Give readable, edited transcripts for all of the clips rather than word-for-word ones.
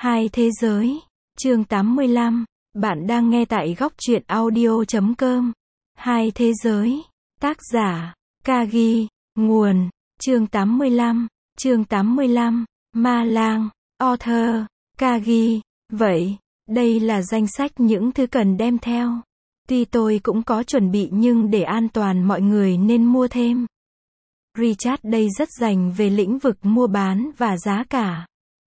Hai thế giới. Chương 85. Bạn đang nghe tại góc truyện audio.com. Hai thế giới. Tác giả. Kagi. Nguồn. Chương 85. Chương 85. Ma lang. Author. Kagi. Vậy, đây là danh sách những thứ cần đem theo. Tuy tôi cũng có chuẩn bị nhưng để an toàn mọi người nên mua thêm. Richard đây rất rành về lĩnh vực mua bán và giá cả.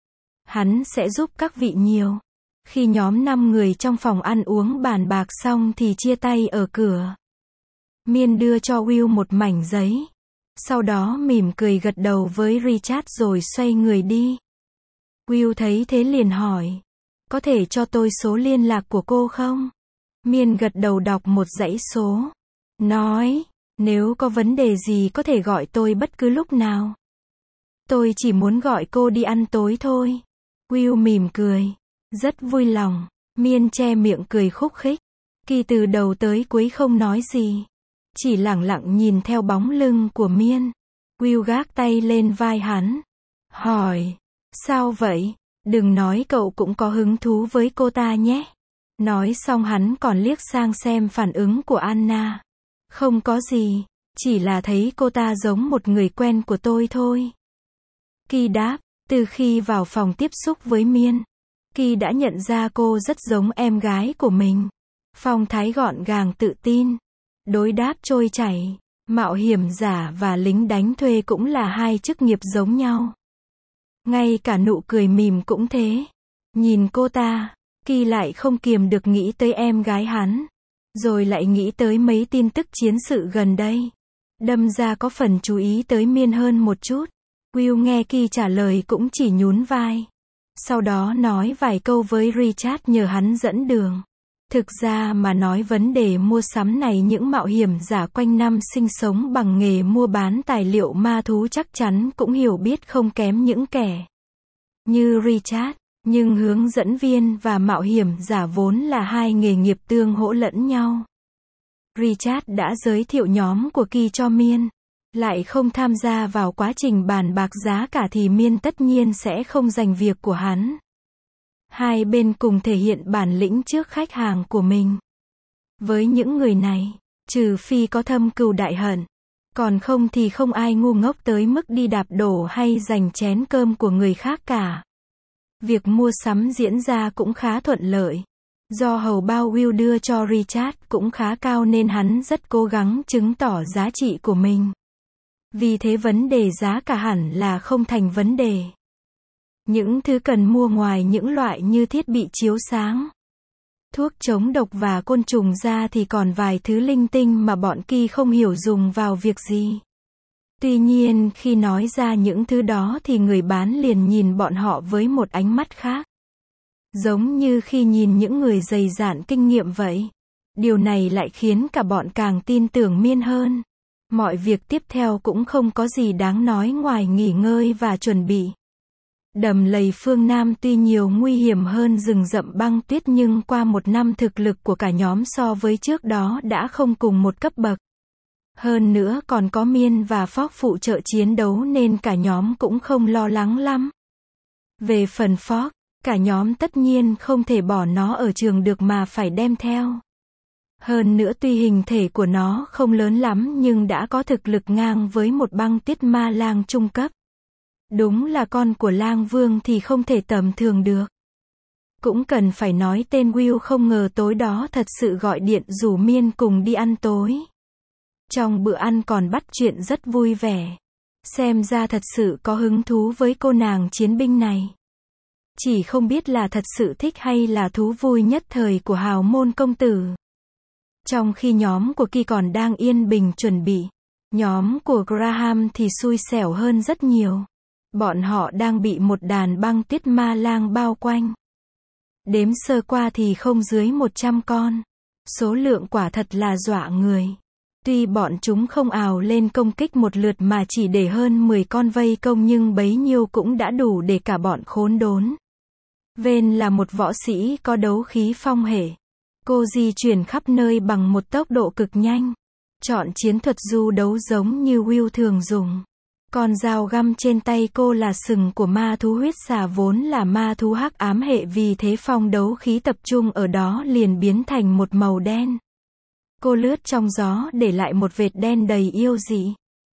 Hắn sẽ giúp các vị nhiều. Khi nhóm 5 người trong phòng ăn uống bàn bạc xong thì chia tay ở cửa. Miên đưa cho Will một mảnh giấy. Sau đó mỉm cười gật đầu với Richard rồi xoay người đi. Will thấy thế liền hỏi. Có thể cho tôi số liên lạc của cô không? Miên gật đầu đọc một dãy số. Nói, nếu có vấn đề gì có thể gọi tôi bất cứ lúc nào. Tôi chỉ muốn gọi cô đi ăn tối thôi. Will mỉm cười. Rất vui lòng. Miên che miệng cười khúc khích. Kỳ từ đầu tới cuối không nói gì. Chỉ lẳng lặng nhìn theo bóng lưng của Miên. Will gác tay lên vai hắn. Hỏi. Sao vậy? Đừng nói cậu cũng có hứng thú với cô ta nhé. Nói xong hắn còn liếc sang xem phản ứng của Anna. Không có gì. Chỉ là thấy cô ta giống một người quen của tôi thôi. Kỳ đáp. Từ khi vào phòng tiếp xúc với Miên, Kỳ đã nhận ra cô rất giống em gái của mình. Phong thái gọn gàng tự tin. Đối đáp trôi chảy. Mạo hiểm giả và lính đánh thuê cũng là hai chức nghiệp giống nhau. Ngay cả nụ cười mỉm cũng thế. Nhìn cô ta, Kỳ lại không kiềm được nghĩ tới em gái hắn. Rồi lại nghĩ tới mấy tin tức chiến sự gần đây. Đâm ra có phần chú ý tới Miên hơn một chút. Will nghe Kỳ trả lời cũng chỉ nhún vai. Sau đó nói vài câu với Richard nhờ hắn dẫn đường. Thực ra mà nói vấn đề mua sắm này những mạo hiểm giả quanh năm sinh sống bằng nghề mua bán tài liệu ma thú chắc chắn cũng hiểu biết không kém những kẻ như Richard. Nhưng hướng dẫn viên và mạo hiểm giả vốn là hai nghề nghiệp tương hỗ lẫn nhau. Richard đã giới thiệu nhóm của Kỳ cho Miên. Lại không tham gia vào quá trình bàn bạc giá cả thì Miên tất nhiên sẽ không giành việc của hắn. Hai bên cùng thể hiện bản lĩnh trước khách hàng của mình. Với những người này, trừ phi có thâm cừu đại hận, còn không thì không ai ngu ngốc tới mức đi đạp đổ hay giành chén cơm của người khác cả. Việc mua sắm diễn ra cũng khá thuận lợi. Do hầu bao Will đưa cho Richard cũng khá cao nên hắn rất cố gắng chứng tỏ giá trị của mình. Vì thế vấn đề giá cả hẳn là không thành vấn đề. Những thứ cần mua ngoài những loại như thiết bị chiếu sáng, thuốc chống độc và côn trùng ra thì còn vài thứ linh tinh mà bọn Kỳ không hiểu dùng vào việc gì. Tuy nhiên khi nói ra những thứ đó thì người bán liền nhìn bọn họ với một ánh mắt khác. Giống như khi nhìn những người dày dạn kinh nghiệm vậy. Điều này lại khiến cả bọn càng tin tưởng Miên hơn. Mọi việc tiếp theo cũng không có gì đáng nói ngoài nghỉ ngơi và chuẩn bị. Đầm lầy phương Nam tuy nhiều nguy hiểm hơn rừng rậm băng tuyết nhưng qua một năm thực lực của cả nhóm so với trước đó đã không cùng một cấp bậc. Hơn nữa còn có Miên và Fogg phụ trợ chiến đấu nên cả nhóm cũng không lo lắng lắm. Về phần Fogg, cả nhóm tất nhiên không thể bỏ nó ở trường được mà phải đem theo. Hơn nữa tuy hình thể của nó không lớn lắm nhưng đã có thực lực ngang với một băng tuyết ma lang trung cấp. Đúng là con của lang vương thì không thể tầm thường được. Cũng cần phải nói tên Will không ngờ tối đó thật sự gọi điện rủ Miên cùng đi ăn tối. Trong bữa ăn còn bắt chuyện rất vui vẻ. Xem ra thật sự có hứng thú với cô nàng chiến binh này. Chỉ không biết là thật sự thích hay là thú vui nhất thời của hào môn công tử. Trong khi nhóm của Kỳ còn đang yên bình chuẩn bị, nhóm của Graham thì xui xẻo hơn rất nhiều. Bọn họ đang bị một đàn băng tuyết ma lang bao quanh. Đếm sơ qua thì không dưới 100 con. Số lượng quả thật là dọa người. Tuy bọn chúng không ào lên công kích một lượt mà chỉ để hơn 10 con vây công nhưng bấy nhiêu cũng đã đủ để cả bọn khốn đốn. Vên là một võ sĩ có đấu khí phong hệ. Cô di chuyển khắp nơi bằng một tốc độ cực nhanh. Chọn chiến thuật du đấu giống như Will thường dùng. Con dao găm trên tay cô là sừng của ma thú huyết xà vốn là ma thú hắc ám hệ, vì thế phong đấu khí tập trung ở đó liền biến thành một màu đen. Cô lướt trong gió để lại một vệt đen đầy yêu dị.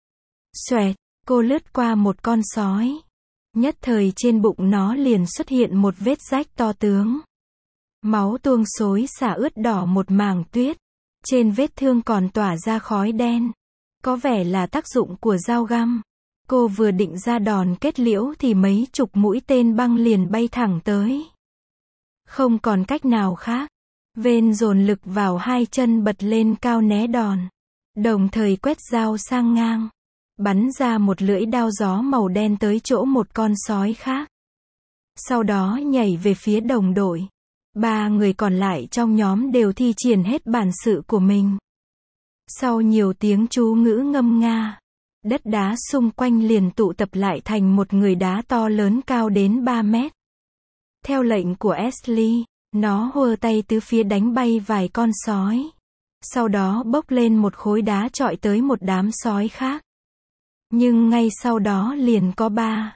Xoẹt, cô lướt qua một con sói. Nhất thời trên bụng nó liền xuất hiện một vết rách to tướng. Máu tuôn xối xả ướt đỏ một mảng tuyết. Trên vết thương còn tỏa ra khói đen. Có vẻ là tác dụng của dao găm. Cô vừa định ra đòn kết liễu thì mấy chục mũi tên băng liền bay thẳng tới. Không còn cách nào khác. Vên dồn lực vào hai chân bật lên cao né đòn. Đồng thời quét dao sang ngang. Bắn ra một lưỡi đao gió màu đen tới chỗ một con sói khác. Sau đó nhảy về phía đồng đội. 3 người còn lại trong nhóm đều thi triển hết bản sự của mình. Sau nhiều tiếng chú ngữ ngâm nga, đất đá xung quanh liền tụ tập lại thành một người đá to lớn cao đến 3 mét. Theo lệnh của Ashley, nó hùa tay tứ phía đánh bay vài con sói. Sau đó bốc lên một khối đá chọi tới một đám sói khác. Nhưng ngay sau đó liền có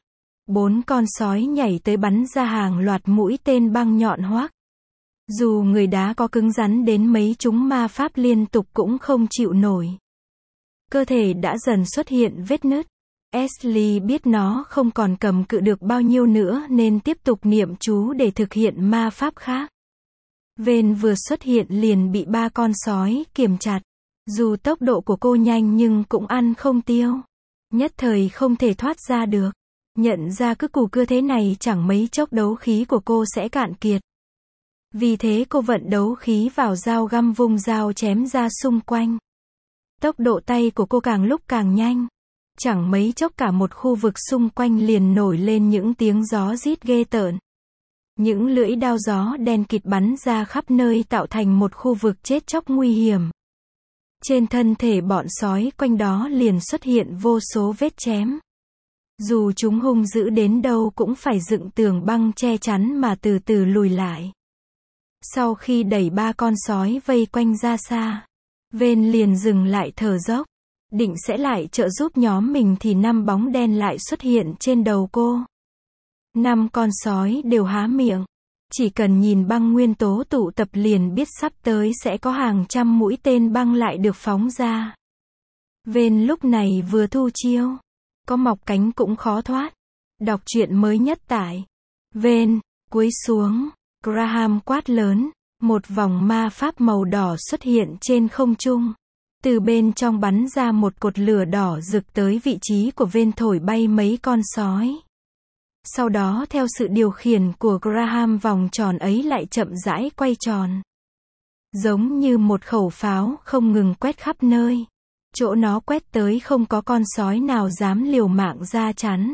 4 con sói nhảy tới bắn ra hàng loạt mũi tên băng nhọn hoắt. Dù người đá có cứng rắn đến mấy, chúng ma pháp liên tục cũng không chịu nổi. Cơ thể đã dần xuất hiện vết nứt. Ashley biết nó không còn cầm cự được bao nhiêu nữa nên tiếp tục niệm chú để thực hiện ma pháp khác. Vên vừa xuất hiện liền bị 3 con sói kiềm chặt. Dù tốc độ của cô nhanh nhưng cũng ăn không tiêu. Nhất thời không thể thoát ra được. Nhận ra cứ cù cưa thế này chẳng mấy chốc đấu khí của cô sẽ cạn kiệt. Vì thế cô vận đấu khí vào dao găm vung dao chém ra xung quanh. Tốc độ tay của cô càng lúc càng nhanh. Chẳng mấy chốc cả một khu vực xung quanh liền nổi lên những tiếng gió rít ghê tởn. Những lưỡi đao gió đen kịt bắn ra khắp nơi tạo thành một khu vực chết chóc nguy hiểm. Trên thân thể bọn sói quanh đó liền xuất hiện vô số vết chém. Dù chúng hung dữ đến đâu cũng phải dựng tường băng che chắn mà từ từ lùi lại. Sau khi đẩy 3 con sói vây quanh ra xa, Vên liền dừng lại thở dốc. Định sẽ lại trợ giúp nhóm mình thì 5 bóng đen lại xuất hiện trên đầu cô. 5 con sói đều há miệng. Chỉ cần nhìn băng nguyên tố tụ tập liền biết sắp tới sẽ có hàng trăm mũi tên băng lại được phóng ra. Vên lúc này vừa thu chiêu. Có mọc cánh cũng khó thoát. Đọc truyện mới nhất tại Vên, cúi xuống. Graham quát lớn. Một vòng ma pháp màu đỏ xuất hiện trên không trung. Từ bên trong bắn ra một cột lửa đỏ rực tới vị trí của Vên, thổi bay mấy con sói. Sau đó theo sự điều khiển của Graham, vòng tròn ấy lại chậm rãi quay tròn. Giống như một khẩu pháo không ngừng quét khắp nơi. Chỗ nó quét tới không có con sói nào dám liều mạng ra chắn.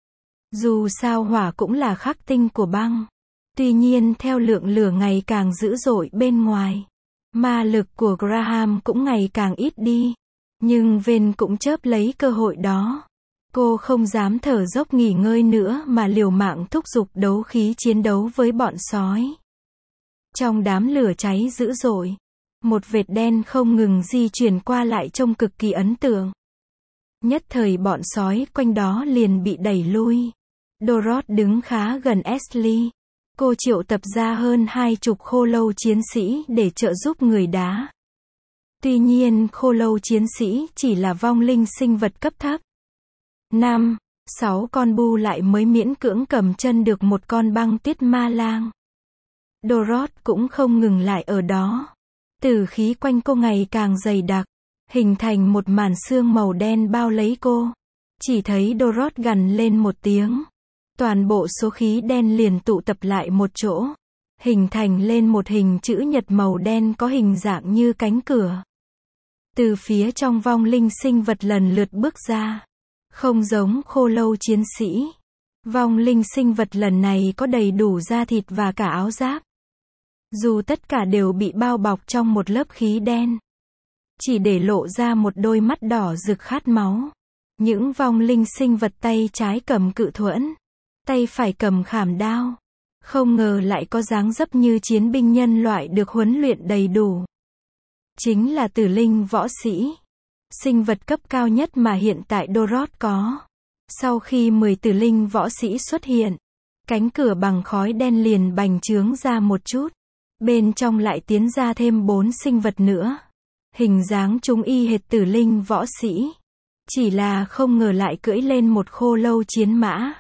Dù sao hỏa cũng là khắc tinh của băng. Tuy nhiên theo lượng lửa ngày càng dữ dội bên ngoài, ma lực của Graham cũng ngày càng ít đi. Nhưng Vên cũng chớp lấy cơ hội đó. Cô không dám thở dốc nghỉ ngơi nữa mà liều mạng thúc giục đấu khí chiến đấu với bọn sói. Trong đám lửa cháy dữ dội, một vệt đen không ngừng di chuyển qua lại trông cực kỳ ấn tượng. Nhất thời bọn sói quanh đó liền bị đẩy lui. Dorothy đứng khá gần Ashley. Cô triệu tập ra hơn 20 khô lâu chiến sĩ để trợ giúp người đá. Tuy nhiên khô lâu chiến sĩ chỉ là vong linh sinh vật cấp thấp. 5-6 con bu lại mới miễn cưỡng cầm chân được một con băng tuyết ma lang. Dorothy cũng không ngừng lại ở đó. Tử khí quanh cô ngày càng dày đặc, hình thành một màn sương màu đen bao lấy cô. Chỉ thấy Dorothy gằn lên một tiếng. Toàn bộ số khí đen liền tụ tập lại một chỗ, hình thành lên một hình chữ nhật màu đen có hình dạng như cánh cửa. Từ phía trong vong linh sinh vật lần lượt bước ra. Không giống khô lâu chiến sĩ. Vong linh sinh vật lần này có đầy đủ da thịt và cả áo giáp. Dù tất cả đều bị bao bọc trong một lớp khí đen, chỉ để lộ ra một đôi mắt đỏ rực khát máu. Những vong linh sinh vật tay trái cầm cự thuẫn, tay phải cầm khảm đao. Không ngờ lại có dáng dấp như chiến binh nhân loại được huấn luyện đầy đủ. Chính là tử linh võ sĩ. Sinh vật cấp cao nhất mà hiện tại Dorothy có. Sau khi 10 tử linh võ sĩ xuất hiện, cánh cửa bằng khói đen liền bành trướng ra một chút. Bên trong lại tiến ra thêm 4 sinh vật nữa. Hình dáng chúng y hệt tử linh võ sĩ. Chỉ là không ngờ lại cưỡi lên một khô lâu chiến mã.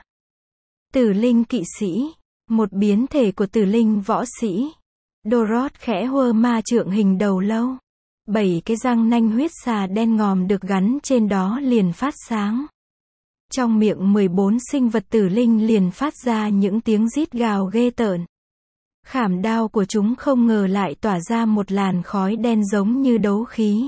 Tử linh kỵ sĩ. Một biến thể của tử linh võ sĩ. Dorothy khẽ hơ ma trượng hình đầu lâu. 7 cái răng nanh huyết xà đen ngòm được gắn trên đó liền phát sáng. Trong miệng 14 sinh vật tử linh liền phát ra những tiếng rít gào ghê tởn. Khảm đao của chúng không ngờ lại tỏa ra một làn khói đen giống như đấu khí.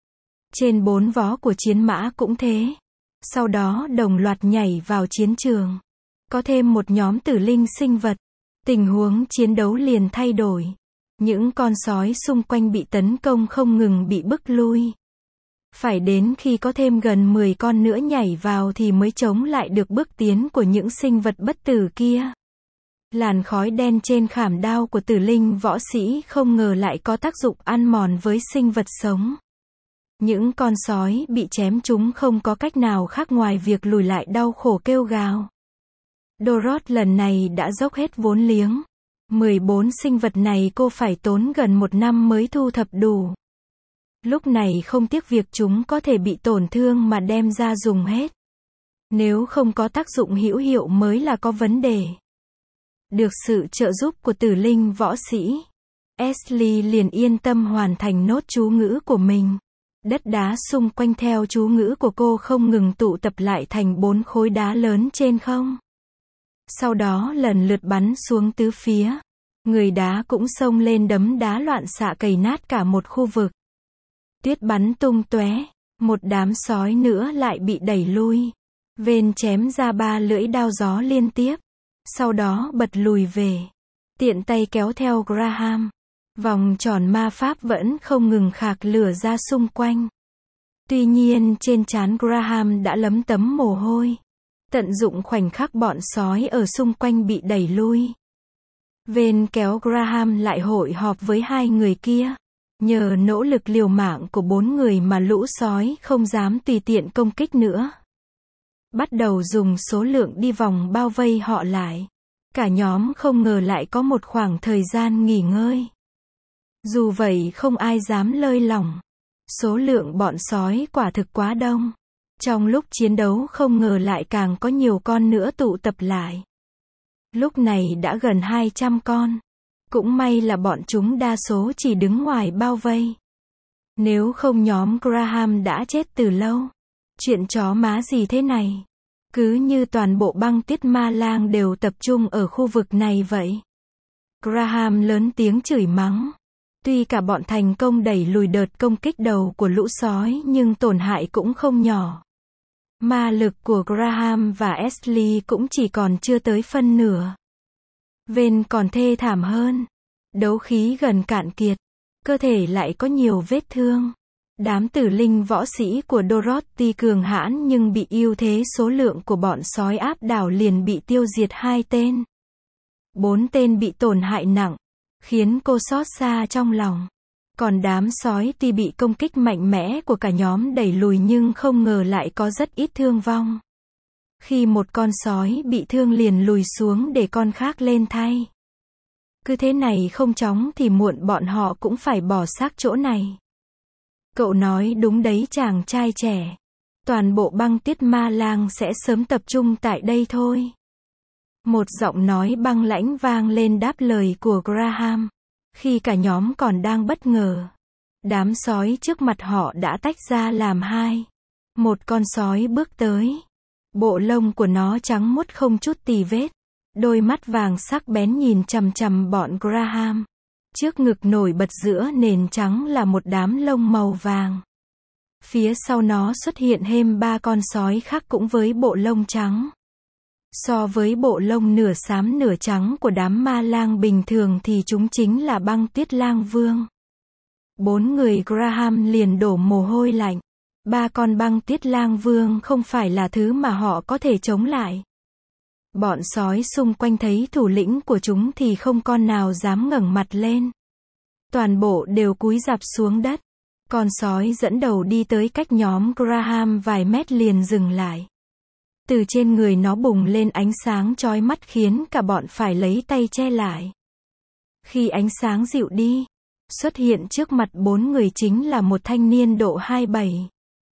Trên 4 vó của chiến mã cũng thế. Sau đó đồng loạt nhảy vào chiến trường. Có thêm một nhóm tử linh sinh vật. Tình huống chiến đấu liền thay đổi. Những con sói xung quanh bị tấn công không ngừng bị bức lui. Phải đến khi có thêm gần 10 con nữa nhảy vào thì mới chống lại được bước tiến của những sinh vật bất tử kia. Làn khói đen trên khảm đao của tử linh võ sĩ không ngờ lại có tác dụng ăn mòn với sinh vật sống. Những con sói bị chém chúng không có cách nào khác ngoài việc lùi lại đau khổ kêu gào. Dorothy lần này đã dốc hết vốn liếng. 14 sinh vật này cô phải tốn gần 1 năm mới thu thập đủ. Lúc này không tiếc việc chúng có thể bị tổn thương mà đem ra dùng hết. Nếu không có tác dụng hữu hiệu mới là có vấn đề. Được sự trợ giúp của tử linh võ sĩ, Ashley liền yên tâm hoàn thành nốt chú ngữ của mình. Đất đá xung quanh theo chú ngữ của cô không ngừng tụ tập lại thành 4 khối đá lớn trên không. Sau đó lần lượt bắn xuống tứ phía. Người đá cũng xông lên đấm đá loạn xạ cày nát cả một khu vực. Tuyết bắn tung tóe, một đám sói nữa lại bị đẩy lui. Vên chém ra 3 lưỡi đao gió liên tiếp. Sau đó bật lùi về. Tiện tay kéo theo Graham. Vòng tròn ma pháp vẫn không ngừng khạc lửa ra xung quanh. Tuy nhiên trên trán Graham đã lấm tấm mồ hôi. Tận dụng khoảnh khắc bọn sói ở xung quanh bị đẩy lui. Vên kéo Graham lại hội họp với 2 người kia. Nhờ nỗ lực liều mạng của 4 người mà lũ sói không dám tùy tiện công kích nữa. Bắt đầu dùng số lượng đi vòng bao vây họ lại. Cả nhóm không ngờ lại có một khoảng thời gian nghỉ ngơi. Dù vậy không ai dám lơi lỏng. Số lượng bọn sói quả thực quá đông. Trong lúc chiến đấu không ngờ lại càng có nhiều con nữa tụ tập lại. Lúc này đã gần 200 con. Cũng may là bọn chúng đa số chỉ đứng ngoài bao vây. Nếu không nhóm Graham đã chết từ lâu. Chuyện chó má gì thế này? Cứ như toàn bộ băng tuyết ma lang đều tập trung ở khu vực này vậy. Graham lớn tiếng chửi mắng. Tuy cả bọn thành công đẩy lùi đợt công kích đầu của lũ sói nhưng tổn hại cũng không nhỏ. Ma lực của Graham và Ashley cũng chỉ còn chưa tới phân nửa. Vên còn thê thảm hơn. Đấu khí gần cạn kiệt. Cơ thể lại có nhiều vết thương. Đám tử linh võ sĩ của Dorothy cường hãn nhưng bị ưu thế số lượng của bọn sói áp đảo liền bị tiêu diệt 2 tên. 4 tên bị tổn hại nặng. Khiến cô xót xa trong lòng. Còn đám sói tuy bị công kích mạnh mẽ của cả nhóm đẩy lùi nhưng không ngờ lại có rất ít thương vong. Khi một con sói bị thương liền lùi xuống để con khác lên thay. Cứ thế này không chóng thì muộn bọn họ cũng phải bỏ xác chỗ này. Cậu nói đúng đấy chàng trai trẻ. Toàn bộ băng tuyết ma lang sẽ sớm tập trung tại đây thôi. Một giọng nói băng lãnh vang lên đáp lời của Graham. Khi cả nhóm còn đang bất ngờ. Đám sói trước mặt họ đã tách ra làm 2. Một con sói bước tới. Bộ lông của nó trắng muốt không chút tì vết. Đôi mắt vàng sắc bén nhìn chằm chằm bọn Graham. Trước ngực nổi bật giữa nền trắng là một đám lông màu vàng. Phía sau nó xuất hiện thêm 3 con sói khác cũng với bộ lông trắng. So với bộ lông nửa xám nửa trắng của đám ma lang bình thường thì chúng chính là băng tuyết lang vương. 4 người Graham liền đổ mồ hôi lạnh. 3 con băng tuyết lang vương không phải là thứ mà họ có thể chống lại. Bọn sói xung quanh thấy thủ lĩnh của chúng thì không con nào dám ngẩng mặt lên. Toàn bộ đều cúi rạp xuống đất. Con sói dẫn đầu đi tới cách nhóm Graham vài mét liền dừng lại. Từ trên người nó bùng lên ánh sáng chói mắt khiến cả bọn phải lấy tay che lại. Khi ánh sáng dịu đi, xuất hiện trước mặt 4 người chính là một thanh niên độ 27,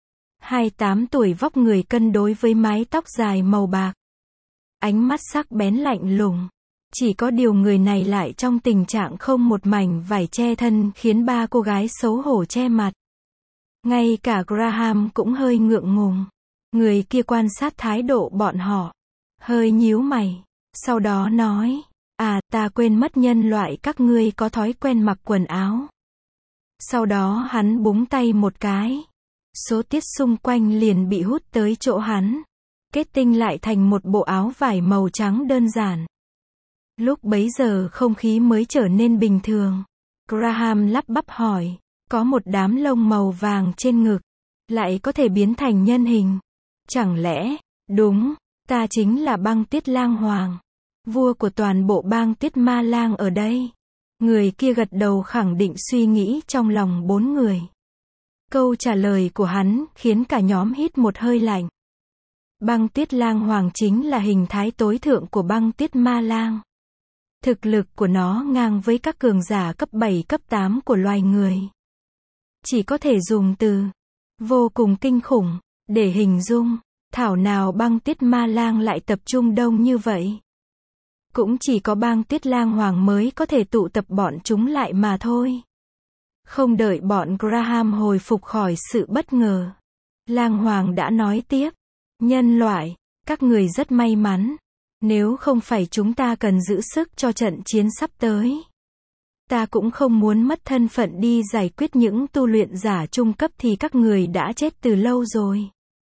28 tuổi, vóc người cân đối với mái tóc dài màu bạc. Ánh mắt sắc bén lạnh lùng. Chỉ có điều người này lại trong tình trạng không một mảnh vải che thân khiến 3 cô gái xấu hổ che mặt. Ngay cả Graham cũng hơi ngượng ngùng. Người kia quan sát thái độ bọn họ, hơi nhíu mày, sau đó nói, ta quên mất nhân loại các ngươi có thói quen mặc quần áo. Sau đó hắn búng tay một cái. Số tiết xung quanh liền bị hút tới chỗ hắn. Kết tinh lại thành một bộ áo vải màu trắng đơn giản. Lúc bấy giờ không khí mới trở nên bình thường. Graham lắp bắp hỏi, có một đám lông màu vàng trên ngực, lại có thể biến thành nhân hình. Chẳng lẽ, đúng, ta chính là Băng Tuyết Lang Hoàng, vua của toàn bộ bang Tuyết Ma Lang ở đây. Người kia gật đầu khẳng định suy nghĩ trong lòng 4 người. Câu trả lời của hắn khiến cả nhóm hít một hơi lạnh. Băng Tuyết Lang Hoàng chính là hình thái tối thượng của băng Tuyết Ma Lang. Thực lực của nó ngang với các cường giả cấp 7 cấp 8 của loài người. Chỉ có thể dùng từ vô cùng kinh khủng để hình dung. Thảo nào băng Tuyết Ma Lang lại tập trung đông như vậy. Cũng chỉ có băng Tuyết Lang Hoàng mới có thể tụ tập bọn chúng lại mà thôi. Không đợi bọn Graham hồi phục khỏi sự bất ngờ, Lang Hoàng đã nói tiếp, nhân loại, các người rất may mắn. Nếu không phải chúng ta cần giữ sức cho trận chiến sắp tới, ta cũng không muốn mất thân phận đi giải quyết những tu luyện giả trung cấp thì các người đã chết từ lâu rồi.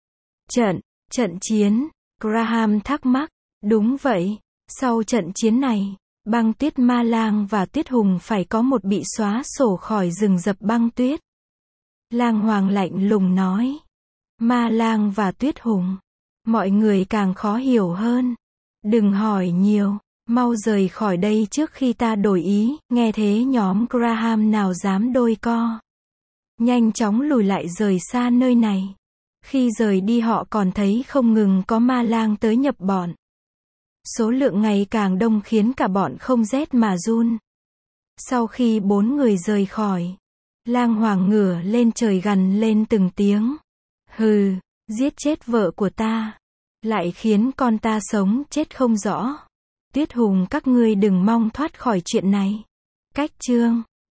Trận chiến, Graham thắc mắc, đúng vậy, sau trận chiến này, Băng Tuyết Ma Lang và Tuyết Hùng phải có một bị xóa sổ khỏi rừng rập băng tuyết. Lang Hoàng lạnh lùng nói, Ma Lang và Tuyết Hùng, mọi người càng khó hiểu hơn. Đừng hỏi nhiều, mau rời khỏi đây trước khi ta đổi ý. Nghe thế nhóm Graham nào dám đôi co. Nhanh chóng lùi lại rời xa nơi này. Khi rời đi họ còn thấy không ngừng có ma lang tới nhập bọn. Số lượng ngày càng đông khiến cả bọn không rét mà run. Sau khi 4 người rời khỏi, Lang Hoàng ngửa lên trời gằn lên từng tiếng. Hừ, giết chết vợ của ta, lại khiến con ta sống chết không rõ. Tuyết Hùng, các ngươi đừng mong thoát khỏi chuyện này. Cách chương